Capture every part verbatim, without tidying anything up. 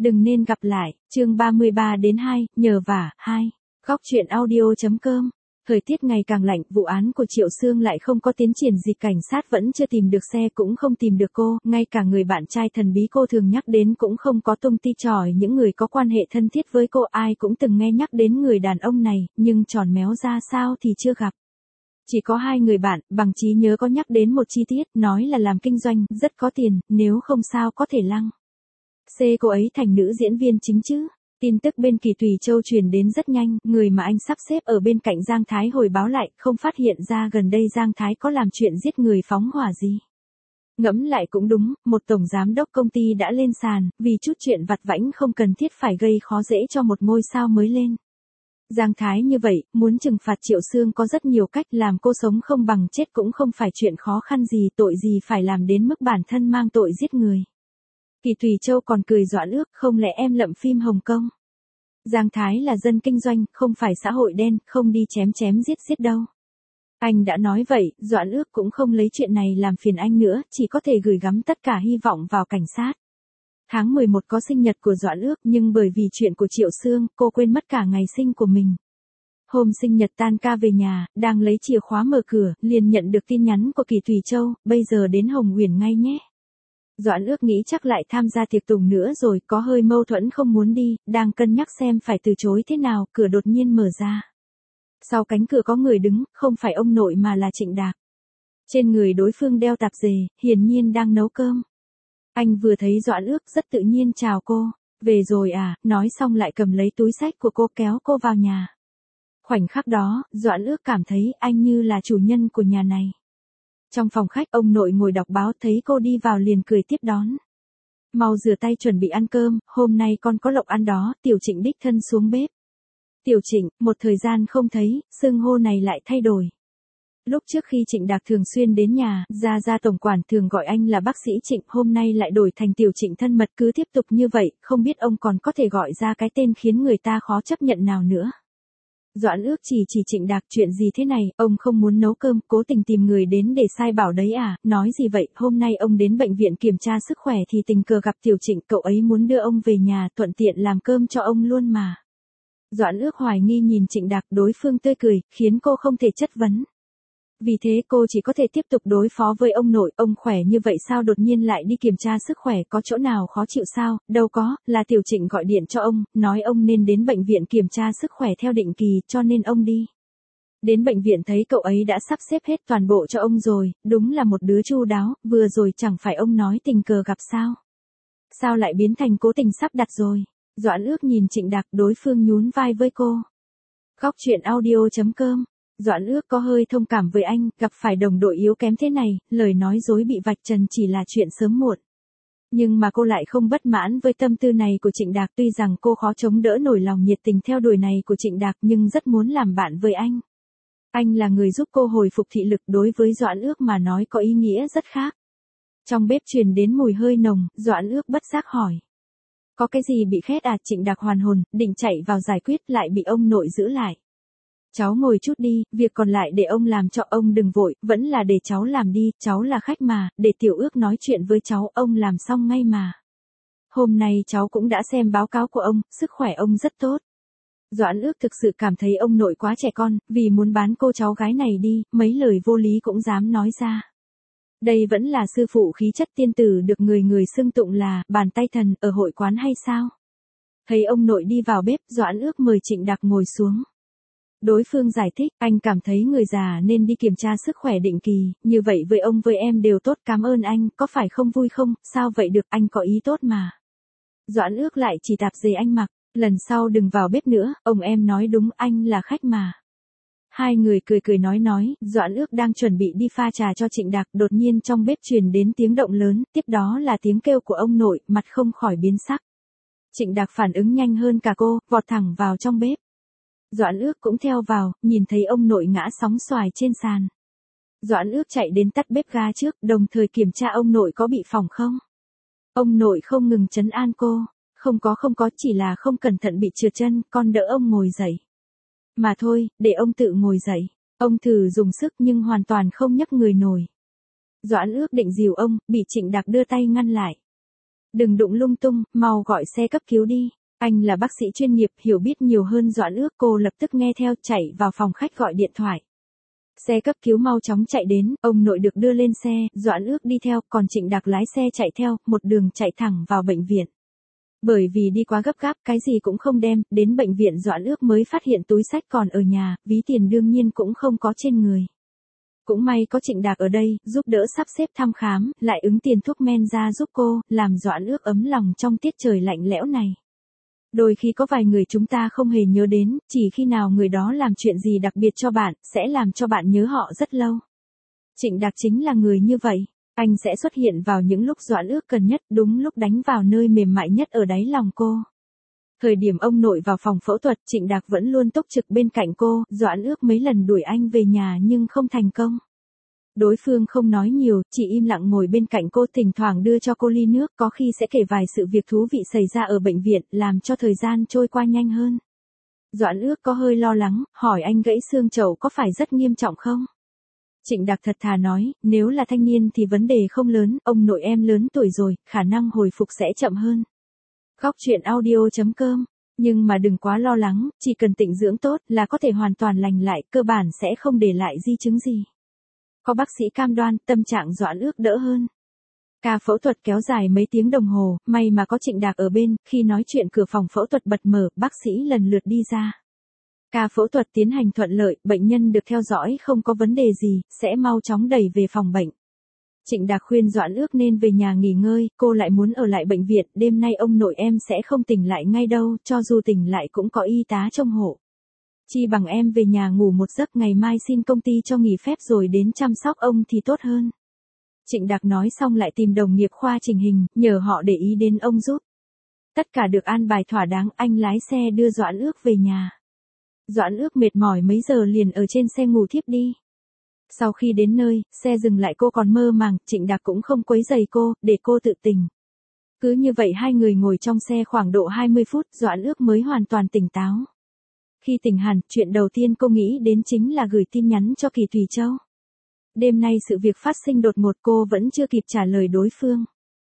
Đừng nên gặp lại, chương ba mươi ba đến hai, nhờ vả, hai. Góc truyện audio.com. Thời tiết ngày càng lạnh, vụ án của Triệu Sương lại không có tiến triển gì, cảnh sát vẫn chưa tìm được xe cũng không tìm được cô, ngay cả người bạn trai thần bí cô thường nhắc đến cũng không có tung ti tròi, những người có quan hệ thân thiết với cô ai cũng từng nghe nhắc đến người đàn ông này, nhưng tròn méo ra sao thì chưa gặp. Chỉ có hai người bạn, bằng trí nhớ có nhắc đến một chi tiết, nói là làm kinh doanh, rất có tiền, nếu không sao có thể lăng xê cô ấy thành nữ diễn viên chính chứ. Tin tức bên Kỳ Thủy Châu truyền đến rất nhanh, người mà anh sắp xếp ở bên cạnh Giang Thái hồi báo lại, không phát hiện ra gần đây Giang Thái có làm chuyện giết người phóng hỏa gì. Ngẫm lại cũng đúng, một tổng giám đốc công ty đã lên sàn, vì chút chuyện vặt vãnh không cần thiết phải gây khó dễ cho một ngôi sao mới lên. Giang Thái như vậy, muốn trừng phạt Triệu Sương có rất nhiều cách, làm cô sống không bằng chết cũng không phải chuyện khó khăn gì, tội gì phải làm đến mức bản thân mang tội giết người. Kỳ Thủy Châu còn cười Doãn Ước, không lẽ em lậm phim Hồng Kông? Giang Thái là dân kinh doanh, không phải xã hội đen, không đi chém chém giết giết đâu. Anh đã nói vậy, Doãn Ước cũng không lấy chuyện này làm phiền anh nữa, chỉ có thể gửi gắm tất cả hy vọng vào cảnh sát. Tháng mười một có sinh nhật của Doãn Ước, nhưng bởi vì chuyện của Triệu Sương, cô quên mất cả ngày sinh của mình. Hôm sinh nhật tan ca về nhà, đang lấy chìa khóa mở cửa, liền nhận được tin nhắn của Kỳ Thủy Châu, bây giờ đến Hồng Uyển ngay nhé. Doãn Ước nghĩ chắc lại tham gia tiệc tùng nữa rồi, có hơi mâu thuẫn không muốn đi, đang cân nhắc xem phải từ chối thế nào, cửa đột nhiên mở ra. Sau cánh cửa có người đứng, không phải ông nội mà là Trịnh Đạc. Trên người đối phương đeo tạp dề, hiển nhiên đang nấu cơm. Anh vừa thấy Doãn Ước rất tự nhiên chào cô, về rồi à, nói xong lại cầm lấy túi xách của cô kéo cô vào nhà. Khoảnh khắc đó, Doãn Ước cảm thấy anh như là chủ nhân của nhà này. Trong phòng khách, ông nội ngồi đọc báo thấy cô đi vào liền cười tiếp đón. Mau rửa tay chuẩn bị ăn cơm, hôm nay con có lộc ăn đó, Tiểu Trịnh đích thân xuống bếp. Tiểu Trịnh, một thời gian không thấy, xưng hô này lại thay đổi. Lúc trước khi Trịnh Đạc thường xuyên đến nhà, Gia Gia tổng quản thường gọi anh là bác sĩ Trịnh, hôm nay lại đổi thành Tiểu Trịnh thân mật, cứ tiếp tục như vậy, không biết ông còn có thể gọi ra cái tên khiến người ta khó chấp nhận nào nữa. Doãn Ước chỉ chỉ Trịnh Đạc, chuyện gì thế này, ông không muốn nấu cơm, cố tình tìm người đến để sai bảo đấy à, nói gì vậy, hôm nay ông đến bệnh viện kiểm tra sức khỏe thì tình cờ gặp Tiểu Trịnh, cậu ấy muốn đưa ông về nhà, thuận tiện làm cơm cho ông luôn mà. Doãn Ước hoài nghi nhìn Trịnh Đạc, đối phương tươi cười, khiến cô không thể chất vấn. Vì thế cô chỉ có thể tiếp tục đối phó với ông nội, ông khỏe như vậy sao đột nhiên lại đi kiểm tra sức khỏe, có chỗ nào khó chịu sao, đâu có, là Tiểu Trịnh gọi điện cho ông, nói ông nên đến bệnh viện kiểm tra sức khỏe theo định kỳ, cho nên ông đi. Đến bệnh viện thấy cậu ấy đã sắp xếp hết toàn bộ cho ông rồi, đúng là một đứa chu đáo, vừa rồi chẳng phải ông nói tình cờ gặp sao. Sao lại biến thành cố tình sắp đặt rồi, Doãn Ước nhìn Trịnh Đạc, đối phương nhún vai với cô. Góc truyện audio.com. Doãn Ước có hơi thông cảm với anh, gặp phải đồng đội yếu kém thế này, lời nói dối bị vạch trần chỉ là chuyện sớm muộn. Nhưng mà cô lại không bất mãn với tâm tư này của Trịnh Đạc, tuy rằng cô khó chống đỡ nổi lòng nhiệt tình theo đuổi này của Trịnh Đạc nhưng rất muốn làm bạn với anh. Anh là người giúp cô hồi phục thị lực, đối với Doãn Ước mà nói có ý nghĩa rất khác. Trong bếp truyền đến mùi hơi nồng, Doãn Ước bất giác hỏi. Có cái gì bị khét à? Trịnh Đạc hoàn hồn, định chạy vào giải quyết lại bị ông nội giữ lại. Cháu ngồi chút đi, việc còn lại để ông làm cho, ông đừng vội, vẫn là để cháu làm đi, cháu là khách mà, để Tiểu Ước nói chuyện với cháu, ông làm xong ngay mà. Hôm nay cháu cũng đã xem báo cáo của ông, sức khỏe ông rất tốt. Doãn Ước thực sự cảm thấy ông nội quá trẻ con, vì muốn bán cô cháu gái này đi, mấy lời vô lý cũng dám nói ra. Đây vẫn là sư phụ khí chất tiên tử được người người xưng tụng là bàn tay thần ở hội quán hay sao? Thấy ông nội đi vào bếp, Doãn Ước mời Trịnh Đạc ngồi xuống. Đối phương giải thích, anh cảm thấy người già nên đi kiểm tra sức khỏe định kỳ, như vậy với ông với em đều tốt, cảm ơn anh, có phải không vui không, sao vậy được, anh có ý tốt mà. Doãn Ước lại chỉ tạp dề anh mặc, lần sau đừng vào bếp nữa, ông em nói đúng, anh là khách mà. Hai người cười cười nói nói, Doãn Ước đang chuẩn bị đi pha trà cho Trịnh Đạc, đột nhiên trong bếp truyền đến tiếng động lớn, tiếp đó là tiếng kêu của ông nội, mặt không khỏi biến sắc. Trịnh Đạc phản ứng nhanh hơn cả cô, vọt thẳng vào trong bếp. Doãn Ước cũng theo vào, nhìn thấy ông nội ngã sóng xoài trên sàn. Doãn Ước chạy đến tắt bếp ga trước, đồng thời kiểm tra ông nội có bị phỏng không. Ông nội không ngừng trấn an cô, không có không có, chỉ là không cẩn thận bị trượt chân, con đỡ ông ngồi dậy. Mà thôi, để ông tự ngồi dậy. Ông thử dùng sức nhưng hoàn toàn không nhấc người nổi. Doãn Ước định dìu ông, bị Trịnh Đạc đưa tay ngăn lại. Đừng đụng lung tung, mau gọi xe cấp cứu đi. Anh là bác sĩ chuyên nghiệp, hiểu biết nhiều hơn Doãn Ước. Cô lập tức nghe theo, chạy vào phòng khách gọi điện thoại. Xe cấp cứu mau chóng chạy đến, ông nội được đưa lên xe, Doãn Ước đi theo, còn Trịnh Đạc lái xe chạy theo, một đường chạy thẳng vào bệnh viện. Bởi vì đi quá gấp gáp, cái gì cũng không đem, đến bệnh viện Doãn Ước mới phát hiện túi xách còn ở nhà, ví tiền đương nhiên cũng không có trên người. Cũng may có Trịnh Đạc ở đây, giúp đỡ sắp xếp thăm khám, lại ứng tiền thuốc men ra giúp cô, làm Doãn Ước ấm lòng trong tiết trời lạnh lẽo này. Đôi khi có vài người chúng ta không hề nhớ đến, chỉ khi nào người đó làm chuyện gì đặc biệt cho bạn, sẽ làm cho bạn nhớ họ rất lâu. Trịnh Đạc chính là người như vậy. Anh sẽ xuất hiện vào những lúc Doãn Ước cần nhất, đúng lúc đánh vào nơi mềm mại nhất ở đáy lòng cô. Thời điểm ông nội vào phòng phẫu thuật, Trịnh Đạc vẫn luôn túc trực bên cạnh cô, Doãn Ước mấy lần đuổi anh về nhà nhưng không thành công. Đối phương không nói nhiều, chỉ im lặng ngồi bên cạnh cô, thỉnh thoảng đưa cho cô ly nước, có khi sẽ kể vài sự việc thú vị xảy ra ở bệnh viện, làm cho thời gian trôi qua nhanh hơn. Doãn Ước có hơi lo lắng, hỏi anh gãy xương chậu có phải rất nghiêm trọng không? Trịnh Đạc thật thà nói, nếu là thanh niên thì vấn đề không lớn, ông nội em lớn tuổi rồi, khả năng hồi phục sẽ chậm hơn. Góc truyện audio chấm com. Nhưng mà đừng quá lo lắng, chỉ cần tịnh dưỡng tốt là có thể hoàn toàn lành lại, cơ bản sẽ không để lại di chứng gì. Có bác sĩ cam đoan, tâm trạng Doãn Ước đỡ hơn. Ca phẫu thuật kéo dài mấy tiếng đồng hồ, may mà có Trịnh Đạc ở bên, khi nói chuyện cửa phòng phẫu thuật bật mở, bác sĩ lần lượt đi ra. Ca phẫu thuật tiến hành thuận lợi, bệnh nhân được theo dõi không có vấn đề gì, sẽ mau chóng đẩy về phòng bệnh. Trịnh Đạc khuyên Doãn Ước nên về nhà nghỉ ngơi, cô lại muốn ở lại bệnh viện, đêm nay ông nội em sẽ không tỉnh lại ngay đâu, cho dù tỉnh lại cũng có y tá trông hộ. Chi bằng em về nhà ngủ một giấc, ngày mai xin công ty cho nghỉ phép rồi đến chăm sóc ông thì tốt hơn. Trịnh Đạc nói xong lại tìm đồng nghiệp khoa chỉnh hình, nhờ họ để ý đến ông giúp. Tất cả được an bài thỏa đáng, anh lái xe đưa Doãn Ước về nhà. Doãn Ước mệt mỏi mấy giờ liền ở trên xe ngủ thiếp đi. Sau khi đến nơi, xe dừng lại, cô còn mơ màng, Trịnh Đạc cũng không quấy rầy cô, để cô tự tỉnh. Cứ như vậy hai người ngồi trong xe khoảng độ hai mươi phút, Doãn Ước mới hoàn toàn tỉnh táo. Khi tỉnh hẳn, chuyện đầu tiên cô nghĩ đến chính là gửi tin nhắn cho Kỳ Thủy Châu. Đêm nay sự việc phát sinh đột ngột, cô vẫn chưa kịp trả lời đối phương.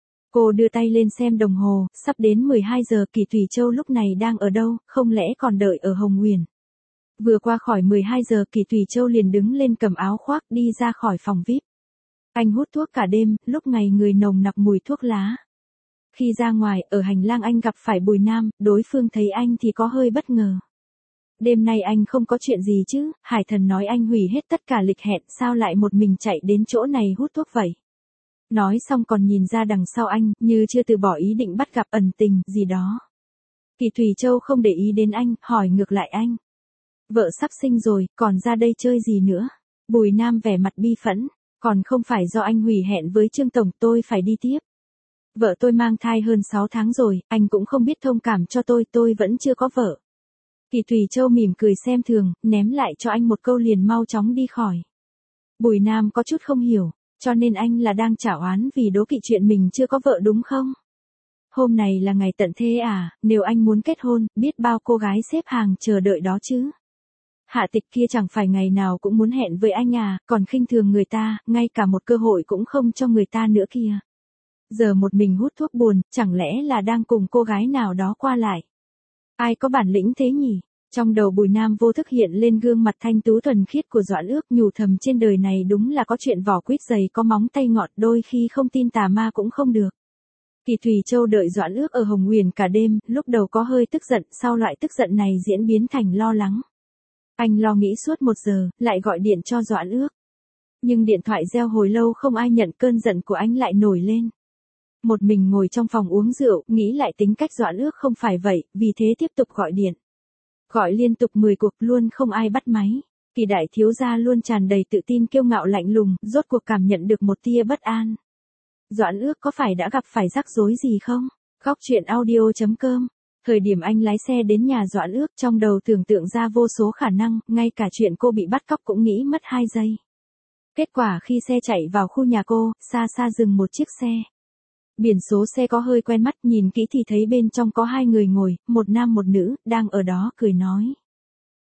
Cô đưa tay lên xem đồng hồ, sắp đến mười hai giờ, Kỳ Thủy Châu lúc này đang ở đâu, không lẽ còn đợi ở Hồng Nguyền. Vừa qua khỏi mười hai giờ, Kỳ Thủy Châu liền đứng lên cầm áo khoác đi ra khỏi phòng vi ai pi. Anh hút thuốc cả đêm, lúc ngày người nồng nặc mùi thuốc lá. Khi ra ngoài, ở hành lang anh gặp phải Bùi Nam, đối phương thấy anh thì có hơi bất ngờ. Đêm nay anh không có chuyện gì chứ, Hải Thần nói anh hủy hết tất cả lịch hẹn, sao lại một mình chạy đến chỗ này hút thuốc vậy? Nói xong còn nhìn ra đằng sau anh, như chưa từ bỏ ý định bắt gặp ẩn tình, gì đó. Kỳ Thủy Châu không để ý đến anh, hỏi ngược lại anh. Vợ sắp sinh rồi, còn ra đây chơi gì nữa? Bùi Nam vẻ mặt bi phẫn, còn không phải do anh hủy hẹn với Trương Tổng, tôi phải đi tiếp. Vợ tôi mang thai hơn sáu tháng rồi, anh cũng không biết thông cảm cho tôi, tôi vẫn chưa có vợ. Kỳ Thủy Châu mỉm cười xem thường, ném lại cho anh một câu liền mau chóng đi khỏi. Bùi Nam có chút không hiểu, cho nên anh là đang trả oán vì đố kỵ chuyện mình chưa có vợ đúng không? Hôm này là ngày tận thế à, nếu anh muốn kết hôn, biết bao cô gái xếp hàng chờ đợi đó chứ. Hạ Tịch kia chẳng phải ngày nào cũng muốn hẹn với anh à, còn khinh thường người ta, ngay cả một cơ hội cũng không cho người ta nữa kìa. Giờ một mình hút thuốc buồn, chẳng lẽ là đang cùng cô gái nào đó qua lại. Ai có bản lĩnh thế nhỉ? Trong đầu Bùi Nam vô thức hiện lên gương mặt thanh tú thuần khiết của Doãn Ước, nhủ thầm trên đời này đúng là có chuyện vỏ quýt dày có móng tay ngọt, đôi khi không tin tà ma cũng không được. Kỳ Thủy Châu đợi Doãn Ước ở Hồng Nguyền cả đêm, lúc đầu có hơi tức giận, sau loại tức giận này diễn biến thành lo lắng. Anh lo nghĩ suốt một giờ, lại gọi điện cho Doãn Ước. Nhưng điện thoại reo hồi lâu không ai nhận, cơn giận của anh lại nổi lên. Một mình ngồi trong phòng uống rượu, nghĩ lại tính cách Doãn Ước không phải vậy, vì thế tiếp tục gọi điện. Gọi liên tục mười cuộc luôn không ai bắt máy. Kỳ đại thiếu gia luôn tràn đầy tự tin kiêu ngạo lạnh lùng, rốt cuộc cảm nhận được một tia bất an. Doãn Ước có phải đã gặp phải rắc rối gì không? Góc truyện audio chấm com. Thời điểm anh lái xe đến nhà Doãn Ước, trong đầu tưởng tượng ra vô số khả năng, ngay cả chuyện cô bị bắt cóc cũng nghĩ mất hai giây. Kết quả khi xe chạy vào khu nhà cô, xa xa dừng một chiếc xe. Biển số xe có hơi quen mắt, nhìn kỹ thì thấy bên trong có hai người ngồi, một nam một nữ, đang ở đó cười nói.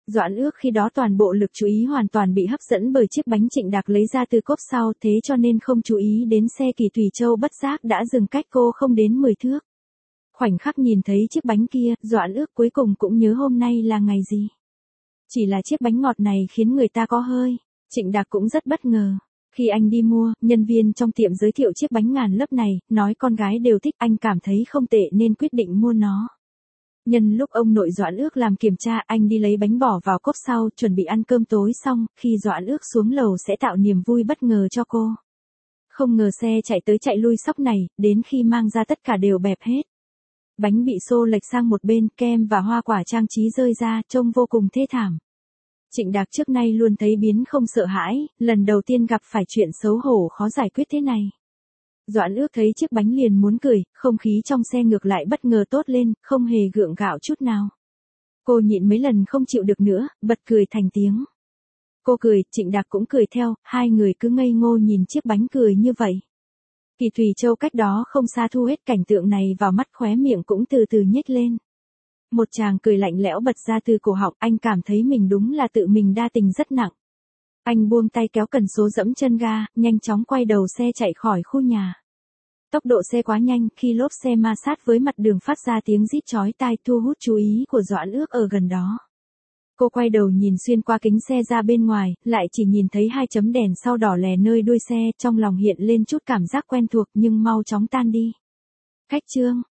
Doãn Ước khi đó toàn bộ lực chú ý hoàn toàn bị hấp dẫn bởi chiếc bánh Trịnh Đạc lấy ra từ cốp sau, thế cho nên không chú ý đến xe Kỳ Thủy Châu bất giác đã dừng cách cô không đến mười thước. Khoảnh khắc nhìn thấy chiếc bánh kia, Doãn Ước cuối cùng cũng nhớ hôm nay là ngày gì. Chỉ là chiếc bánh ngọt này khiến người ta có hơi. Trịnh Đạc cũng rất bất ngờ. Khi anh đi mua, nhân viên trong tiệm giới thiệu chiếc bánh ngàn lớp này, nói con gái đều thích, anh cảm thấy không tệ nên quyết định mua nó. Nhân lúc ông nội Doãn Ước làm kiểm tra, anh đi lấy bánh bỏ vào cốp sau, chuẩn bị ăn cơm tối xong, khi Doãn Ước xuống lầu sẽ tạo niềm vui bất ngờ cho cô. Không ngờ xe chạy tới chạy lui sóc này, đến khi mang ra tất cả đều bẹp hết. Bánh bị xô lệch sang một bên, kem và hoa quả trang trí rơi ra, trông vô cùng thê thảm. Trịnh Đạc trước nay luôn thấy biến không sợ hãi, lần đầu tiên gặp phải chuyện xấu hổ khó giải quyết thế này. Doãn Ước thấy chiếc bánh liền muốn cười, không khí trong xe ngược lại bất ngờ tốt lên, không hề gượng gạo chút nào. Cô nhịn mấy lần không chịu được nữa, bật cười thành tiếng. Cô cười, Trịnh Đạc cũng cười theo, hai người cứ ngây ngô nhìn chiếc bánh cười như vậy. Kỳ Thủy Châu cách đó không xa thu hết cảnh tượng này vào mắt, khóe miệng cũng từ từ nhếch lên. Một tràng cười lạnh lẽo bật ra từ cổ họng, anh cảm thấy mình đúng là tự mình đa tình rất nặng. Anh buông tay kéo cần số dẫm chân ga, nhanh chóng quay đầu xe chạy khỏi khu nhà. Tốc độ xe quá nhanh, khi lốp xe ma sát với mặt đường phát ra tiếng rít chói tai thu hút chú ý của Doãn Ước ở gần đó. Cô quay đầu nhìn xuyên qua kính xe ra bên ngoài, lại chỉ nhìn thấy hai chấm đèn sau đỏ lè nơi đuôi xe, trong lòng hiện lên chút cảm giác quen thuộc nhưng mau chóng tan đi. Khách trương.